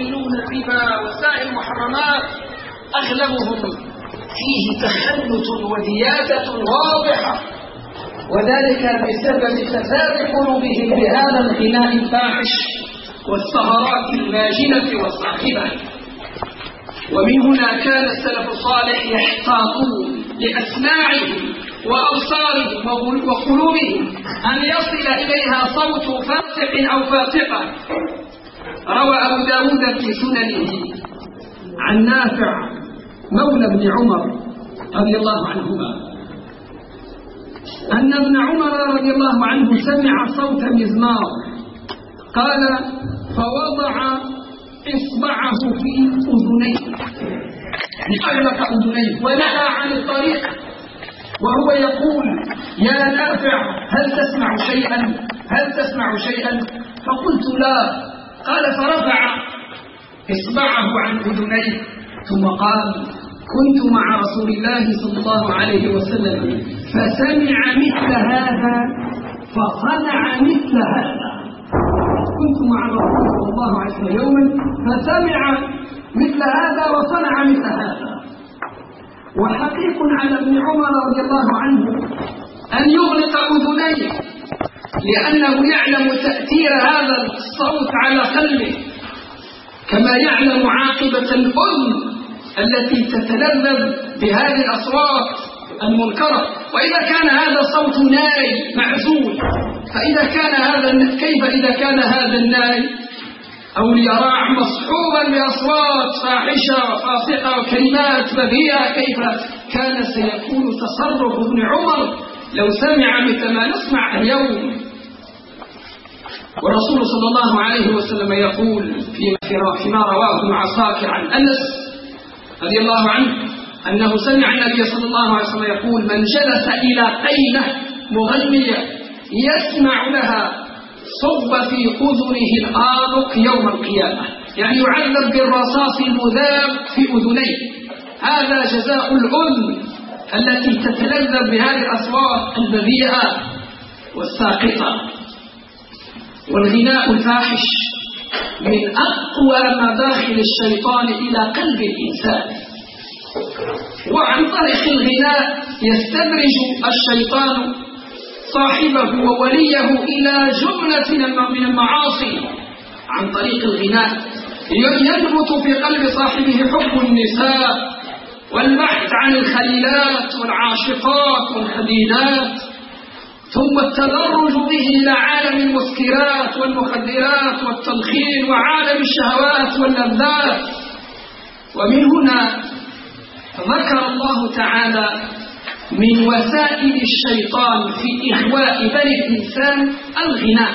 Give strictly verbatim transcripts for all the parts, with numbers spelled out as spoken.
يحلون الربا وسائر المحرمات أغلبهم فيه تخلط وديادة واضحة، وذلك بسبب فساد قلوبهم بهذا الغناء الفاحش والسهرات الماجنة والصاخبة. ومن هنا كان السلف الصالح يحتاطون لأسماعهم وأبصارهم وقلوبهم أن يصل إليها صوت فاسق أو فاسقة. روى أبو داود في سننه عن نافع مولى ابن عمر رضي الله عنهما أن ابن عمر رضي الله عنه سمع صوت مزمار، قال فوضع إصبعه في أذنيه، يعني أغلق أذنيه ونهى عن الطريق وهو يقول يا نافع هل تسمع شيئا هل تسمع شيئا فقلت لا. قال فرفع إصبعه عن أذنيه ثم قال كنت مع رسول الله صلى الله عليه وسلم فسمع مثل هذا فصنع مثل هذا. كنت مع رسول الله صلى الله عليه وسلم يوما فسمع مثل هذا وصنع مثل هذا. وحقيق على ابن عمر رضي الله عنه أن يغلق أذنيه لأنه يعلم تأثير هذا الصوت على قلبه، كما يعلم عاقبة الأذن التي تتلذذ بهذه الأصوات المنكرة. وإذا كان هذا صوت ناي معزول فإذا كان هذا كيف إذا كان هذا الناي أو اليراع مصحوبا بأصوات فاحشة وفاسقة وكلمات بذيئة، كيف كان سيكون تصرف ابن عمر لو سمع مثل ما نسمع اليوم. والرسول صلى الله عليه وسلم يقول فيما رواه ابن عساكر عن أنس رضي الله عنه أنه سمع النبي صلى الله عليه وسلم يقول من جلس إلى قينة مغنية يسمع لها صب في أذنه الآرق يوم القيامة، يعني يعذب بالرصاص المذاب في أذنيه. هذا جزاء الأذن التي تتلذذ بهذه الأصوات البذيئة والساقطة. والغناء الفاحش من أقوى مداخل الشيطان إلى قلب الإنسان، وعن طريق الغناء يستدرج الشيطان صاحبه ووليه إلى جملة من المعاصي. عن طريق الغناء ينبت في قلب صاحبه حب النساء والبحث عن الخليلات والعاشقات والخدينات، ثم التدرج به إلى عالم المسكرات والمخدرات والتدخين وعالم الشهوات واللذات. ومن هنا ذكر الله تعالى من وسائل الشيطان في إغواء بني الإنسان الغناء،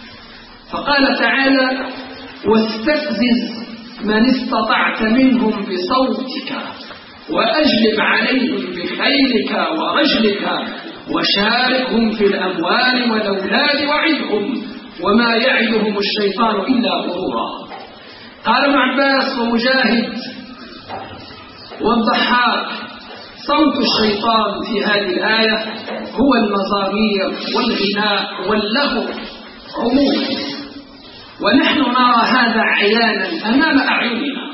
فقال تعالى واستفزز من استطعت منهم بصوتك وأجلب عليهم بخيلك ورجلك وشاركهم في الأموال والأولاد وعدهم وما يعدهم الشيطان إلا غرورا. قال ابن عباس ومجاهد والضحاك صوت الشيطان في هذه الآية هو المزامير والغناء واللهو عموما، ونحن نرى هذا عيانا أمام أعيننا.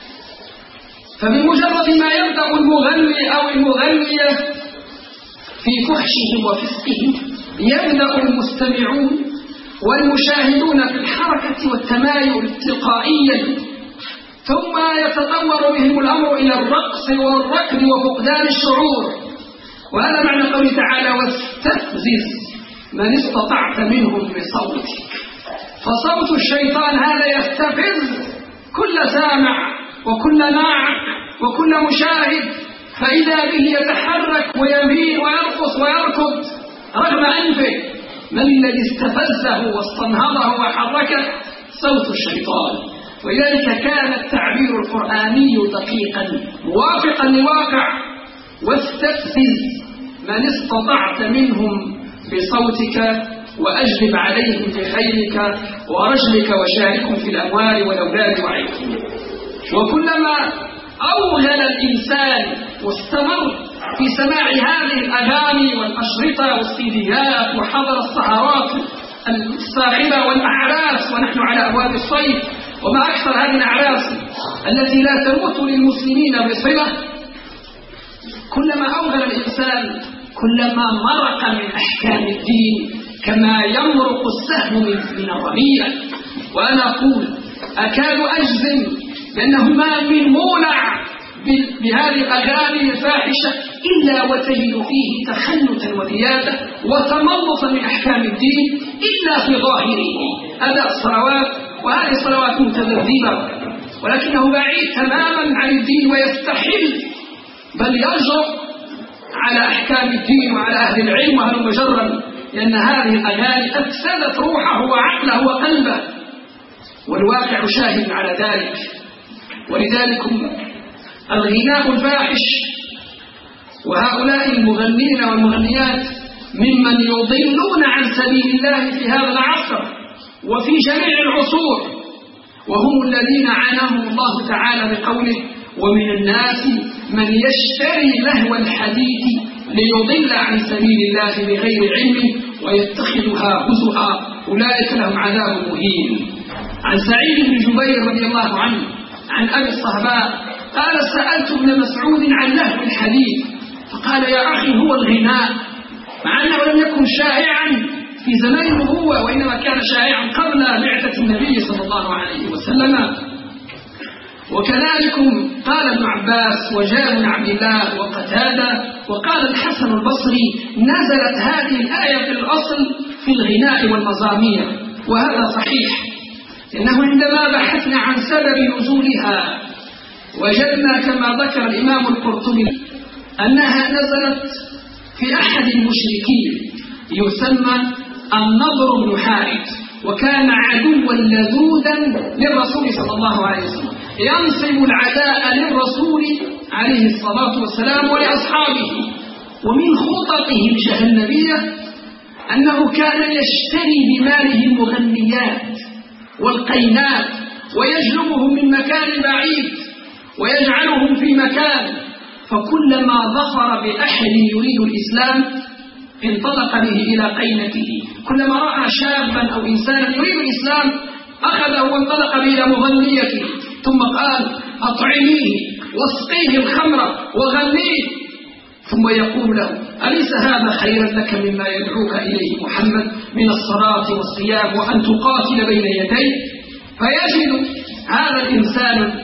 فبمجرد ما يبدأ المغني أو المغنية في فحشهم وفسقهم يبدأ المستمعون والمشاهدون في الحركة والتمايل تلقائيا، ثم يتطور بهم الأمر إلى الرقص والركض وفقدان الشعور. وهذا معنى قوله تعالى واستفزز من استطعت منهم بصوتك. فصوت الشيطان هذا يستفز كل سامع وكل ناعق وكل مشاهد، فإذا به يتحرك ويميل ويرقص ويركض رغم أنفه. من الذي استفزه واستنهضه وحركه؟ صوت الشيطان. ولذلك كان التعبير القرآني دقيقا موافقا لواقع واستفزز من استطعت منهم بصوتك وأجلب عليهم بخيلك ورجلك وشاركهم في الأموال والأولاد وعيدهم. وكلما أوغل الإنسان واستمر في سماع هذه الأغاني والأشرطة والسيديات وحضر السهرات الصاخبة والأعراس ونحن على أبواب الصيف وما أكثر هذه الأعراس التي لا تموت للمسلمين بصلة. كلما أوغل الإنسان كلما مرق من أحكام الدين كما يمرق السهم من الرمية. وأنا أقول أكاد أجزم بأنه ما من مولع بهذه الأغاني الفاحشة إلا وتجد فيه تخنتا وزيادة وتملصا من أحكام الدين إلا في ظاهره أداء الصلوات، وهذه الصلوات متذبذبة ولكنه بعيد تماما عن الدين ويستحل بل يجرؤ على أحكام الدين وعلى أهل العلم وأهل مجرد، لأن هذه الأغاني أفسدت روحه وعقله وقلبه، والواقع شاهد على ذلك. ولذلك الغناء الفاحش وهؤلاء المغنين والمغنيات ممن يضلون عن سبيل الله في هذا العصر وفي جميع العصور، وهم الذين عناهم الله تعالى بقوله: ومن الناس من يشتري لهو الحديث ليضل عن سبيل الله بغير علم ويتخذها هزؤا أولئك لهم عذاب مهين. عن سعيد بن جبير رضي الله عنه عن أبي الصهباء قال: سألت ابن مسعود عن لهو الحديث فقال: يا أخي هو الغناء، مع أنه لم يكن شائعا في زمان النبوة وإنما كان شائعا قبل بعثة النبي صلى الله عليه وسلم. وكذلك قال ابن عباس وجابر بن عبد الله وقتادة وقال الحسن البصري: نزلت هذه الآية في الأصل في الغناء والمزامير، وهذا صحيح، لأنه عندما بحثنا عن سبب نزولها وجدنا كما ذكر الإمام القرطبي أنها نزلت في أحد المشركين يسمى النضر بن حارث، وكان عدوا لذوذا للرسول صلى الله عليه وسلم، ينصب العداء للرسول عليه الصلاة والسلام ولأصحابه. ومن خططه الجهنمية أنه كان يشتري بماله المغنيات والقينات ويجلبهم من مكان بعيد ويجعلهم في مكان، فكلما ظفر بأحد يريد الإسلام انطلق به إلى قينته، كلما رأى شابا أو إنسانا يريد الإسلام أخذه وانطلق به إلى مغنيته، ثم قال: أطعميه واسقيه الخمر وغنيه، ثم يقول له: أليس هذا خيرا لك مما يدعوك إليه محمد من الصلاة والصيام وأن تقاتل بين يديه؟ فيجد هذا الإنسان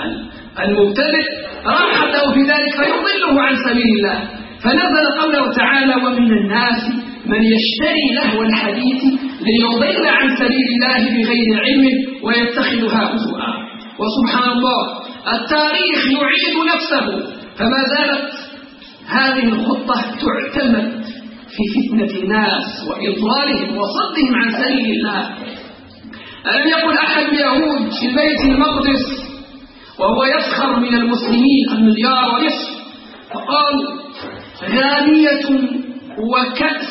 المبتدئ راحته في ذلك فيضله عن سبيل الله، فنزل قوله تعالى: ومن الناس من يشتري لهو الحديث ليضل عن سبيل الله بغير علم ويتخذها هزؤا. وسبحان الله التاريخ يعيد نفسه، فما زالت هذه الخطة تعتمد في فتنة الناس وإضلالهم وصدهم عن سبيل الله. ألم يقل أحد اليهود في البيت المقدس وهو يسخر من المسلمين المليار ونصف فقال: غانية وكأس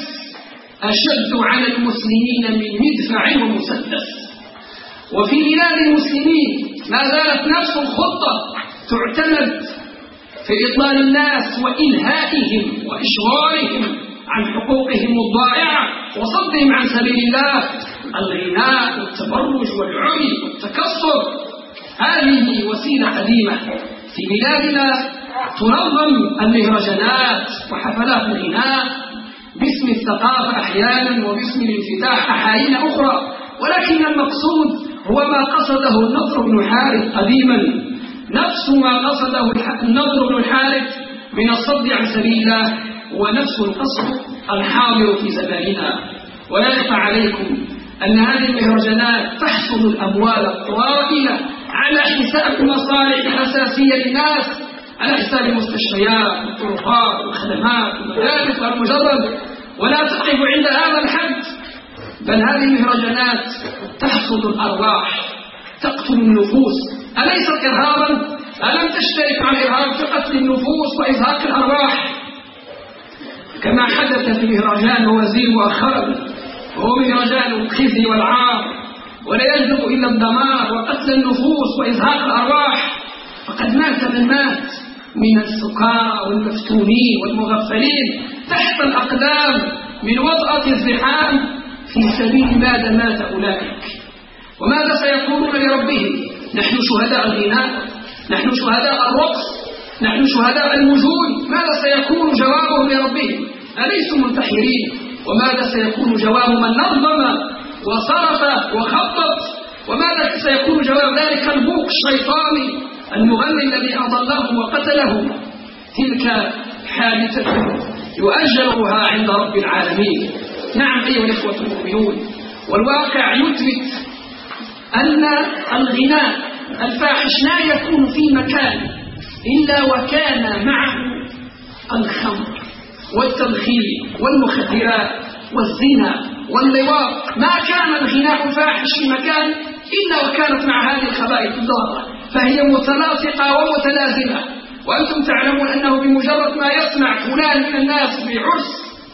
أشد على المسلمين من مدفع ومسدس. وفي بلاد المسلمين ما زالت نفس الخطة تعتمد في إضلال الناس وإلهائهم وإشغالهم عن حقوقهم الضائعة وصدهم عن سبيل الله، الغناء والتبرج والعري والتكسر. هذه وسيلة قديمة في بلادنا تنظم المهرجانات وحفلات الغناء باسم الثقافة أحيانا وباسم الانفتاح أحايين أخرى، ولكن المقصود هو ما قصده النضر بن حارث قديما، نفس ما قصده النضر بن حارث من الصد عن سبيل الله، ونفس القصد الحاضر في زماننا. ولا يخفى عليكم أن هذه المهرجانات تحصد الأموال الطائلة على حساب مصالح أساسية للناس، على حساب المستشفيات والطرقات والخدمات والمدارس والمجرد، ولا تقف عند هذا الحد، بل هذه المهرجانات تحصد الأرواح، تقتل النفوس. أليست إرهابا؟ ألم تشترك على الإرهاب في قتل النفوس وإزهاق الأرواح؟ كما حدث في مهرجان وزير مؤخرا، وهو مهرجان الخزي والعار، ولا يجلب إلا الدمار وقتل النفوس وإزهاق الأرواح. فقد مات من مات من السكارى والمفتونين والمغفلين تحت الأقدام من وطأة الزحام في سبيل ماذا مات أولئك. وماذا سيقولون لربهم؟ نحن شهداء الغناء، نحن شهداء الرقص، نحن شهداء المجون. ماذا سيكون جوابهم لربهم؟ أليسوا منتحرين؟ وماذا سيكون جواب من نظم وصرف وخطط؟ وماذا سيكون جواب ذلك البوق الشيطاني المغني الذي أضلهم وقتلهم؟ تلك حادثة يؤجلها عند رب العالمين. نعم أيها الإخوة المؤمنون، والواقع يثبت أن الغناء الفاحش لا يكون في مكان إلا وكان معه الخمر والتدخين والمخدرات والزنا واللواط. ما كان الغناء الفاحش في مكان إلا وكانت مع هذه الخبائث الضارة، فهي متلاصقة ومتلازمة. وأنتم تعلمون أنه بمجرد ما يسمع فلان من الناس بعرس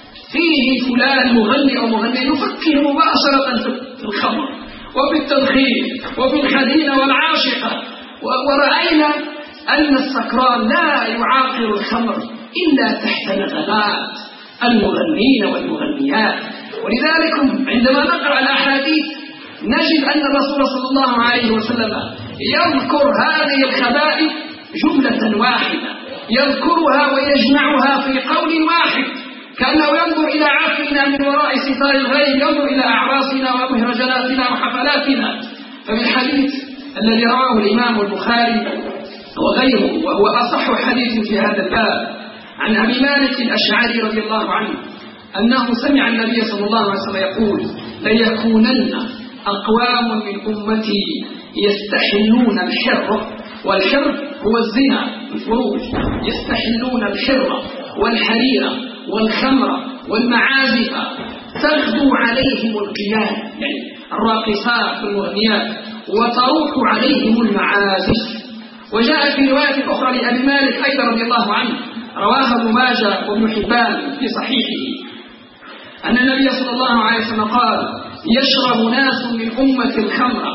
فيه فلان مغني أو مغني يفكر مباشرة في الخمر وفي التدخين وفي الحزينة والعاشقة. ورأينا أن السكران لا يعاقر الخمر إلا تحت نغمات المغنين والمغنيات. ولذلك عندما نقرأ الأحاديث نجد أن الرسول صلى الله عليه وسلم يذكر هذه الخبائث جملة واحدة، يذكرها ويجمعها في قول واحد، كأنه ينظر إلى عافينا من وراء ستار الغيب، ينظر إلى أعراسنا ومهرجاناتنا وحفلاتنا. فبالحديث الذي رواه الإمام البخاري وغيره، وهو أصح حديث في هذا الباب، عن أبي مالك الأشعري رضي الله عنه أنه سمع النبي صلى الله عليه وسلم يقول: ليكونن أقوام من أمتي يستحلون الحر، والحر هو الزنا الفروج، يستحلون الحر والحرير والخمر والمعازف، تغدو عليهم القيام، يعني الراقصات والمغنيات، وتروح عليهم المعازف. وجاء في رواية أخرى لأبي مالك أيضا رضي الله عنه، رواها ابن ماجه وابن حبان في صحيحه، أن النبي صلى الله عليه وسلم قال: يشرب ناس من أمة الخمر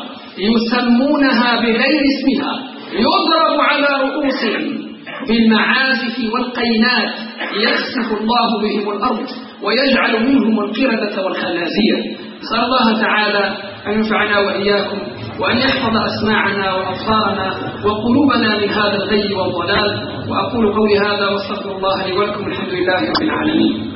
يسمونها بغير اسمها، يضرب على رؤوسهم بالمعازف والقينات، يخسف الله بهم الأرض ويجعل منهم القردة والخنازير. نسأل الله تعالى أن ينفعنا وإياكم، وأن يحفظ أسماعنا وأبصارنا وقلوبنا من هذا الغي والضلال. وأقول قولي هذا واستغفر الله لي ولكم، الحمد لله رب العالمين.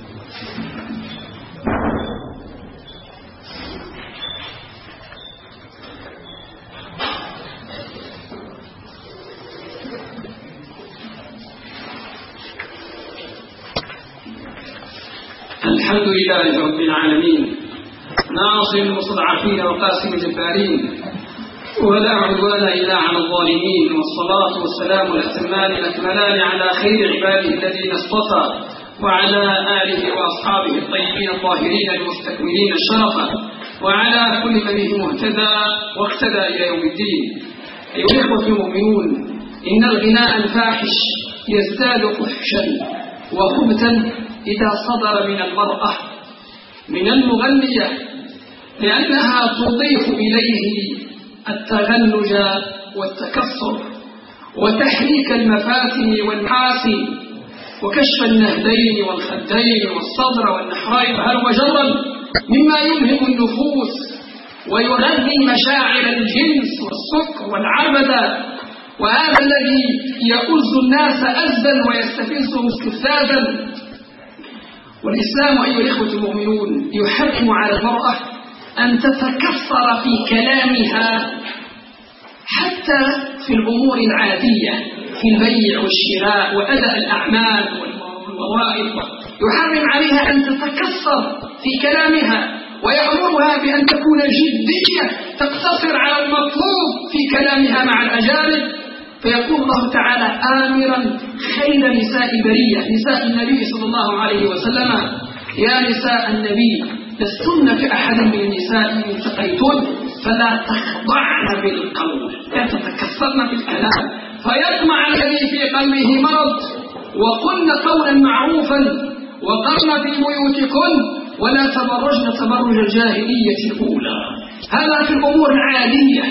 الحمد لله رب العالمين، ناصر المستضعفين وقاسم الجبارين، ولا عدوان إلا على الظالمين، والصلاة والسلام الأتمان الأكملان على خير عباده الذين اصطفى، وعلى آله وأصحابه الطيبين الطاهرين المستكملين الشرفا، وعلى كل من به مهتدى واقتدى إلى يوم الدين. أيها الإخوة المؤمنون، إن الغناء الفاحش يزداد فحشا وخبثا إذا صدر من المرأة، من المغنية، لأنها تضيف إليه التغنج والتكسر وتحريك المفاتن والمحاسن وكشف النهدين والخدين والصدر والنحرين هل وجرا مما يلهم النفوس ويغذي مشاعر الجنس والسكر والعبدة، وهذا الذي يؤز الناس أزا ويستفزهم استفزازا. والإسلام أيها الإخوة المؤمنون يحرم على المرأة أن تتكسر في كلامها حتى في الأمور العادية، في البيع والشراء وأداء الأعمال والوظائف، يحرم عليها أن تتكسر في كلامها، ويأمرها بأن تكون جدية تقتصر على المطلوب في كلامها مع الأجانب. فيقول الله تعالى آمرا خير نساء برية، نساء النبي صلى الله عليه وسلم: يا نساء النبي لستن كأحد من النساء إن اتقيتن فلا تخضعن بالقول، لا تتكسرن في الكلام فيطمع الذي في قلبه مرض، وقلن قولا معروفا، وقرن في بيوتكن ولا تبرجن تبرج الجاهلية الأولى. هذا في الأمور العادية.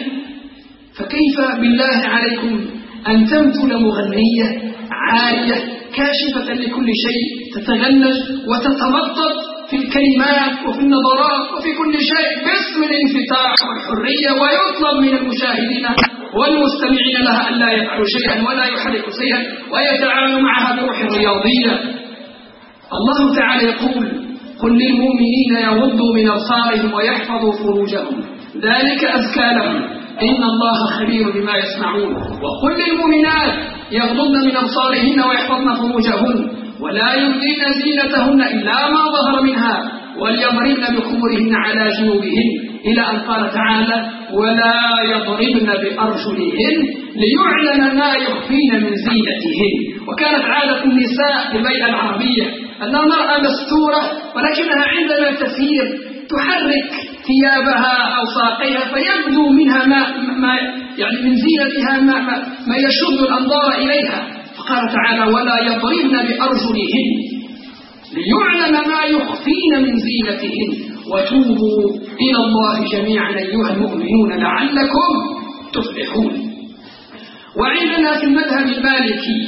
فكيف بالله عليكم أن تمثل مغنية عالية كاشفة لكل شيء، تتغنج وتتمطط في الكلمات وفي النظرات وفي كل شيء باسم الانفتاح والحرية، ويطلب من المشاهدين والمستمعين لها أن لا يفعلوا شيئا ولا يحركوا شيئا ويتعاملوا معها بروح رياضية. الله تعالى يقول: قل للمؤمنين يغضوا من أبصارهم ويحفظوا فروجهم ذلك أزكى لهم إن الله خبير بما يصنعون. وقل للمؤمنات يغضضن من أبصارهن ويحفظن فروجهن ولا يبدين زينتهن إلا ما ظهر منها وليضربن بخمرهن على جنوبهن، إلى أن قال تعالى: ولا يضربن بأرجلهن ليعلن ما يخفين من زينتهن. وكانت عادة النساء في البيئة العربية أن المرأة مستورة، ولكنها عندما تسير تحرك ثيابها أو ساقيها فيبدو منها ما, ما يعني من زينتها ما, ما, ما يشد الأنظار إليها. فقال تعالى: ولا يضربن بأرجلهن ليعلم ما يخفين من زينتهن وتوبوا إلى الله جميعا أيها المؤمنون لعلكم تفلحون. وعندنا في المذهب المالكي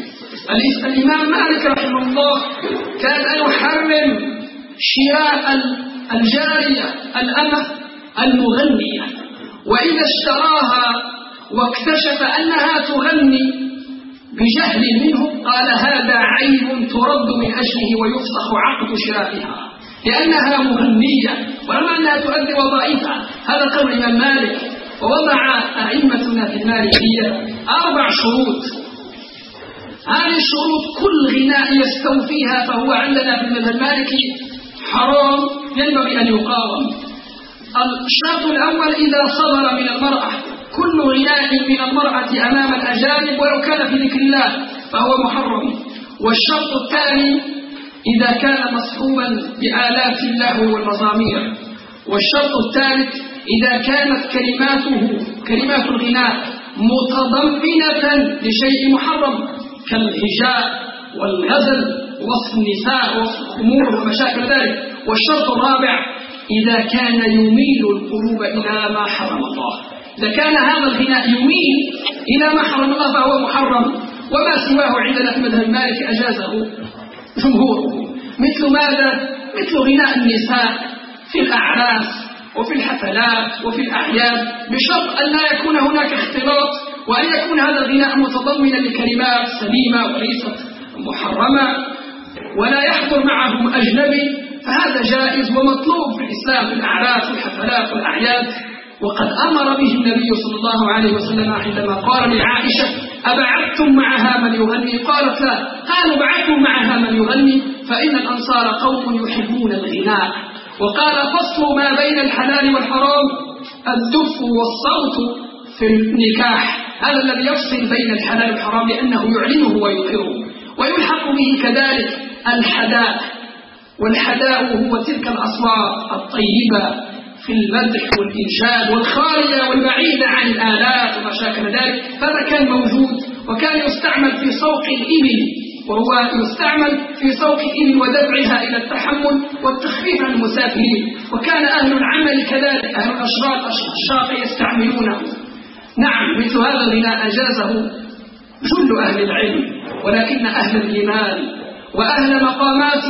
الإمام مالك رحمه الله كان يحرم شراء الجارية الأمة المغنية، وإذا اشتراها واكتشف أنها تغني بجهل منه قال: هذا عيب ترد من أجله ويفسخ عقد شرائها لأنها مغنية ولما أنها تؤدي وظائفها. هذا قول الإمام مالك. ووضع أئمتنا في المالكية أربع شروط، هذه الشروط كل غناء يستوفيها فهو عندنا في المذهب المالكي حرام ينبغي أن يقاوم. الشرط الأول: إذا صدر من المرأة كل غناء من المرأة أمام الأجانب ولو كان في ذكر الله فهو محرم. والشرط الثاني: إذا كان مصحوبا بآلات اللهو والمزامير. والشرط الثالث: إذا كانت كلماته كلمات الغناء متضمنة لشيء محرم كالهجاء والغزل ووصف النساء ووصف الخمور ومشاكل ذلك. والشرط الرابع: إذا كان يميل القلوب إلى ما حرم الله. إذا كان هذا الغناء يميل إلى ما حرم الله فهو محرم، وما سواه عندنا في المذهب المالكي أجازه جمهوره. مثل ماذا؟ مثل غناء النساء في الأعراس وفي الحفلات وفي الأعياد، بشرط أن لا يكون هناك اختلاط، وأن يكون هذا الغناء متضمنا لكلمات سليمة وليست محرمة، ولا يحضر معهم أجنبي، فهذا جائز ومطلوب في الإسلام في الأعراس والحفلات والأعياد. وقد أمر به النبي صلى الله عليه وسلم عندما قال لعائشة: أبعثتم معها من يغني؟ قالت: لا. قالوا: بعثوا معها من يغني فإن الأنصار قوم يحبون الغناء. وقال: فصل ما بين الحلال والحرام الدف والصوت في النكاح، هذا الذي يفصل بين الحلال والحرام لأنه يعلنه ويظهره. ويلحق به كذلك الحداء، والحداء هو تلك الأصوات الطيبة في المدح والإنشاد والخالية والبعيدة عن الآلات وما شاكل ذلك. فهذا كان موجود، وكان يستعمل في سوق الإبل، وهو يستعمل في سوق الإبل ودفعها إلى التحمل والتخفيف عن المسافرين. وكان أهل العمل كذلك، أهل الأشراط الشاطئ يستعملونه. نعم، مثل هذا الغناء أجازه جل أهل العلم، ولكن أهل الإيمان وأهل مقامات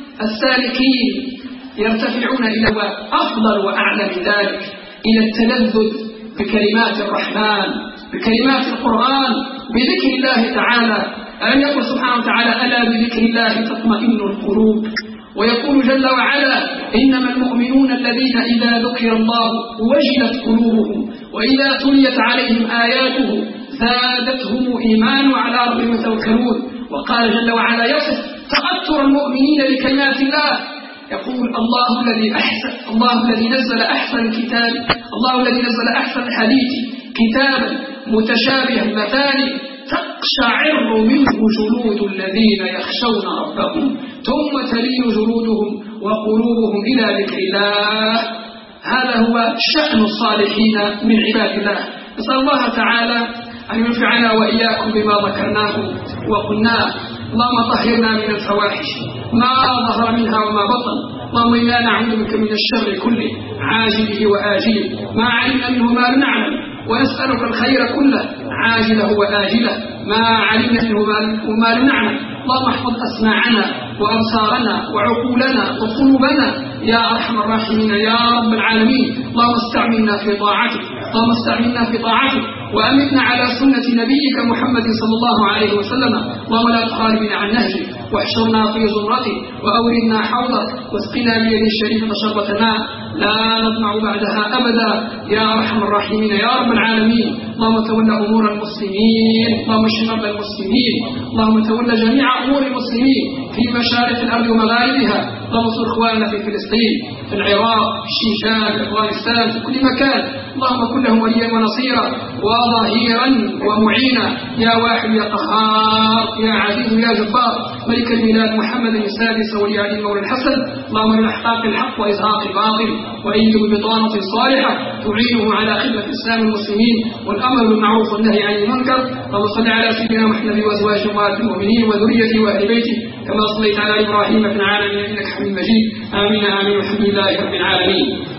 السالكين يرتفعون إلى أفضل وأعلى من ذلك، إلى التلذذ بكلمات الرحمن، بكلمات القرآن، بذكر الله تعالى. ألم يقل سبحانه وتعالى: ألا بذكر الله تطمئن القلوب. ويقول جل وعلا: إنما المؤمنون الذين إذا ذكر الله وجلت قلوبهم وإذا تليت عليهم آياته زادتهم إيمانا وعلى ربهم يتوكلون. وقال جل وعلا يصف تأثر المؤمنين بكلمات الله، يقول: الله الذي أحسن الله الذي نزل أحسن الكتاب الله الذي نزل أحسن الحديث كتابا متشابها مثاني تقشعر منه جلود الذين يخشون ربهم ثم تلين جلودهم وقلوبهم إلى ذكر الله. هذا هو شأن الصالحين من عباد الله. نسأل الله تعالى أن ينفعنا وإياكم بما ذكرناه وقلناه. اللهم طهرنا من الفواحش ما ظهر منها وما بطن. اللهم إنا نعوذ بك من الشر كله عاجله وآجله ما علمنا منه ما لم نعلم، ونسألك الخير كله عاجله وآجله ما علمنا منه ما لم نعلم. اللهم احفظ أسماعنا وأبصارنا وعقولنا وقلوبنا يا أرحم الراحمين يا رب العالمين. اللهم استعملنا في طاعتك، اللهم استعملنا في طاعتك، وأمتنا على سنة نبيك محمد صلى الله عليه وسلم. اللهم لا تخالفنا عن نهجك، واحشرنا في زمرتك، وأوردنا حوضك، واسقنا بيده الشريفة شربة ماء لا نطمع بعدها أبدا يا أرحم الراحمين يا رب العالمين. اللهم تولى أمور المسلمين، اللهم اشف مرضى المسلمين، اللهم تولى جميع أمور المسلمين في مشارق الأرض ومغاربها. اللهم انصر إخواننا في فلسطين، في العراق، في الشيشان، في أفغانستان، في كل مكان. اللهم كن لهم وليا ونصيرا وظهيرا ومعينا يا واحد يا قهار يا عزيز يا جبار. ملك البلاد محمد السادس ولي علي المولى الحسن، اللهم لإحقاق الحق وإزهاق الباطل، وأيده ببطانة صالحة تعينه على خدمة الإسلام المسلمين والأمر بالمعروف والنهي عن المنكر. اللهم صل على سيدنا محمد وأزواجه أمهات المؤمنين وذريته وأهل بيته كما صليت على إبراهيم في العالمين إنك حميد مجيد. آمين آمين والحمد لله رب العالمين.